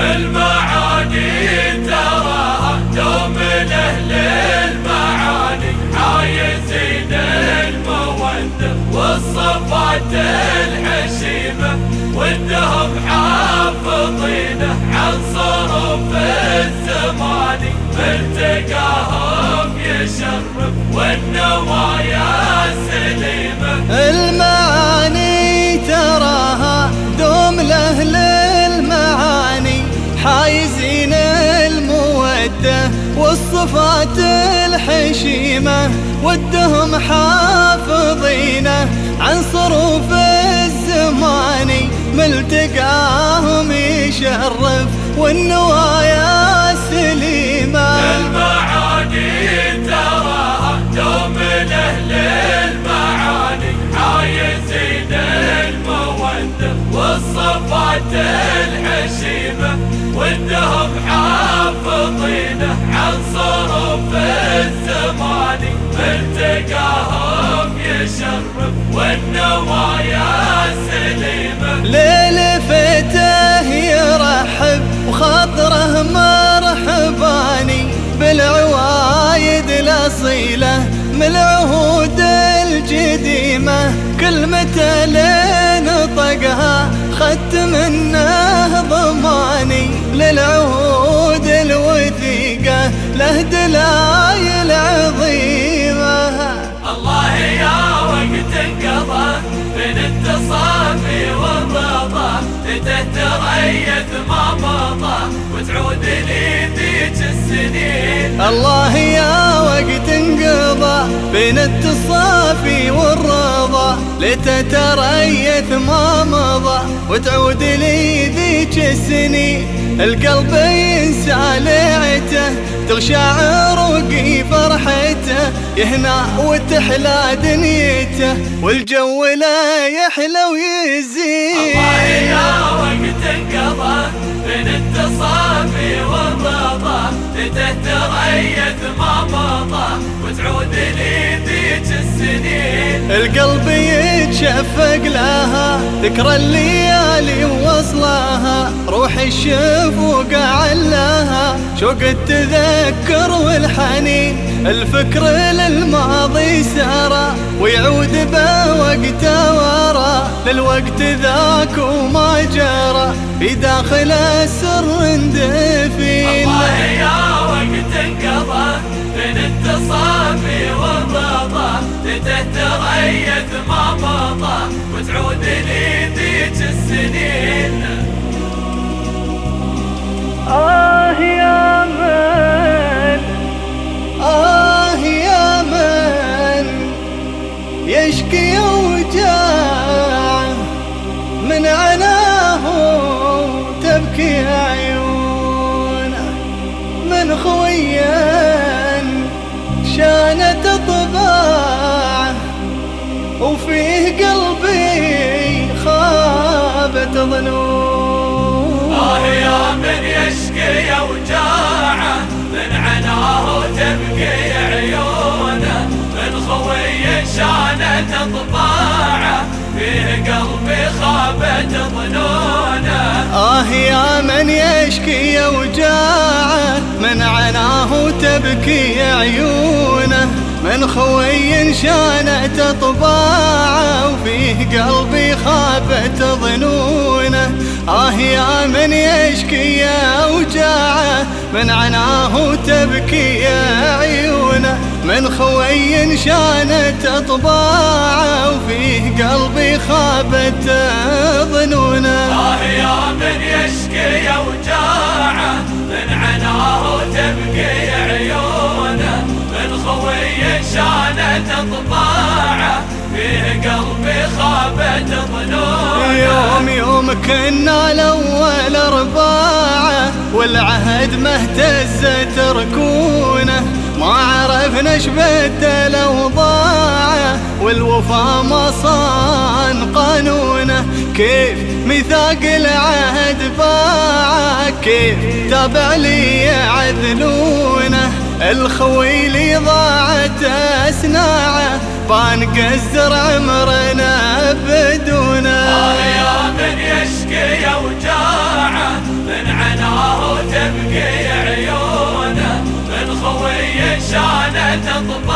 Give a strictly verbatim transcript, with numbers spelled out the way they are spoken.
المعاني تراها دوم لأهل المعاني عايزين المودة والصفات الحشيمة ودهم حافظينه عن صرف الزمان التقاهم يشرف والنوايا سليمة. المعاني تراها دوم لأهل المعاني حايزين المودة والصفات الحشيمة ودهم حافظينه عن صروف الزمان ملتقاهم يشرف والنوايا سليمة. المعاني تراها دوم لأهل المعاني عايزين المودة والصفات الحشيمة ودهم حافظينه عن صرف الزمان التقاهم يشرف والنوايا سليمة. ليل فتاه يرحب وخاطره مرحباني بالعوايد الأصيلة من العهود القديمة كلمة لين طقها خدت منه ضماني للعهود الوثيقة له دلايل عظيمة. الله يا وقت انقضى بين التصافي والرضا تتريث ما مضى وتعود لي ذيك السنين. الله يا وقت انقضى بين التصافي والرضا لتتريث ما مضى وتعود لي ذيك السنين. القلب ينسى لعته تغشى عروقي فرحته يهنى وتحلى دنيته والجو لا يحلى ويزين. الله يا وقت انقضى بين التصافي والرضا تتريث ما مضى وتعود لي ذيك السنين. القلب يتشفق لها ذكرى الليالي ووصلها روح الشفوق علاها شوق التذكر والحنين الفكر للماضي سارى ويعود بوقته ورا للوقت ذاك وما جرى في داخل السر دفين. الله يا وقت انقضى بين التصافي والرضا تتريث ما مضى وتعود لي ذيك السنين. آه يا من آه يا من يشكي وجاع من عناه تبكي عيونه من خويا شانت طباعه وفيه قلبي خابت ظنون. آه يا من يشكي وجاعه من عناه تبكي عيونه من خوي شانت طباعه فيه قلبي خابت ظنونه. آه يا من يشكي وجاعه من عناه تبكي عيونه من خوي شانت طباعه وفيه قلبي خابت ظنونه. آه يا من يشكي وجاعه من عناه تبكي عيونه من خوي شانت طباعه وفيه قلبي خابت ظنونه. آه يا من يشكي وجاعه من عناه تبكي عيونه من خوي شانت طباعه فيه قلبي خابت ظنونه. يوم يوم كنا الأول أرباعه والعهد مهتزت ركونه ما عرفنا ايش بدل اوضاعه والوفا ما صان قانونه كيف ميثاق العهد باعه كيف تابع لي يعذلونه الخويلي ضاعت أسناعه بانقزر عمرنا بدونه. آه يا من يشكي وجاعه من عناه شانت طباعه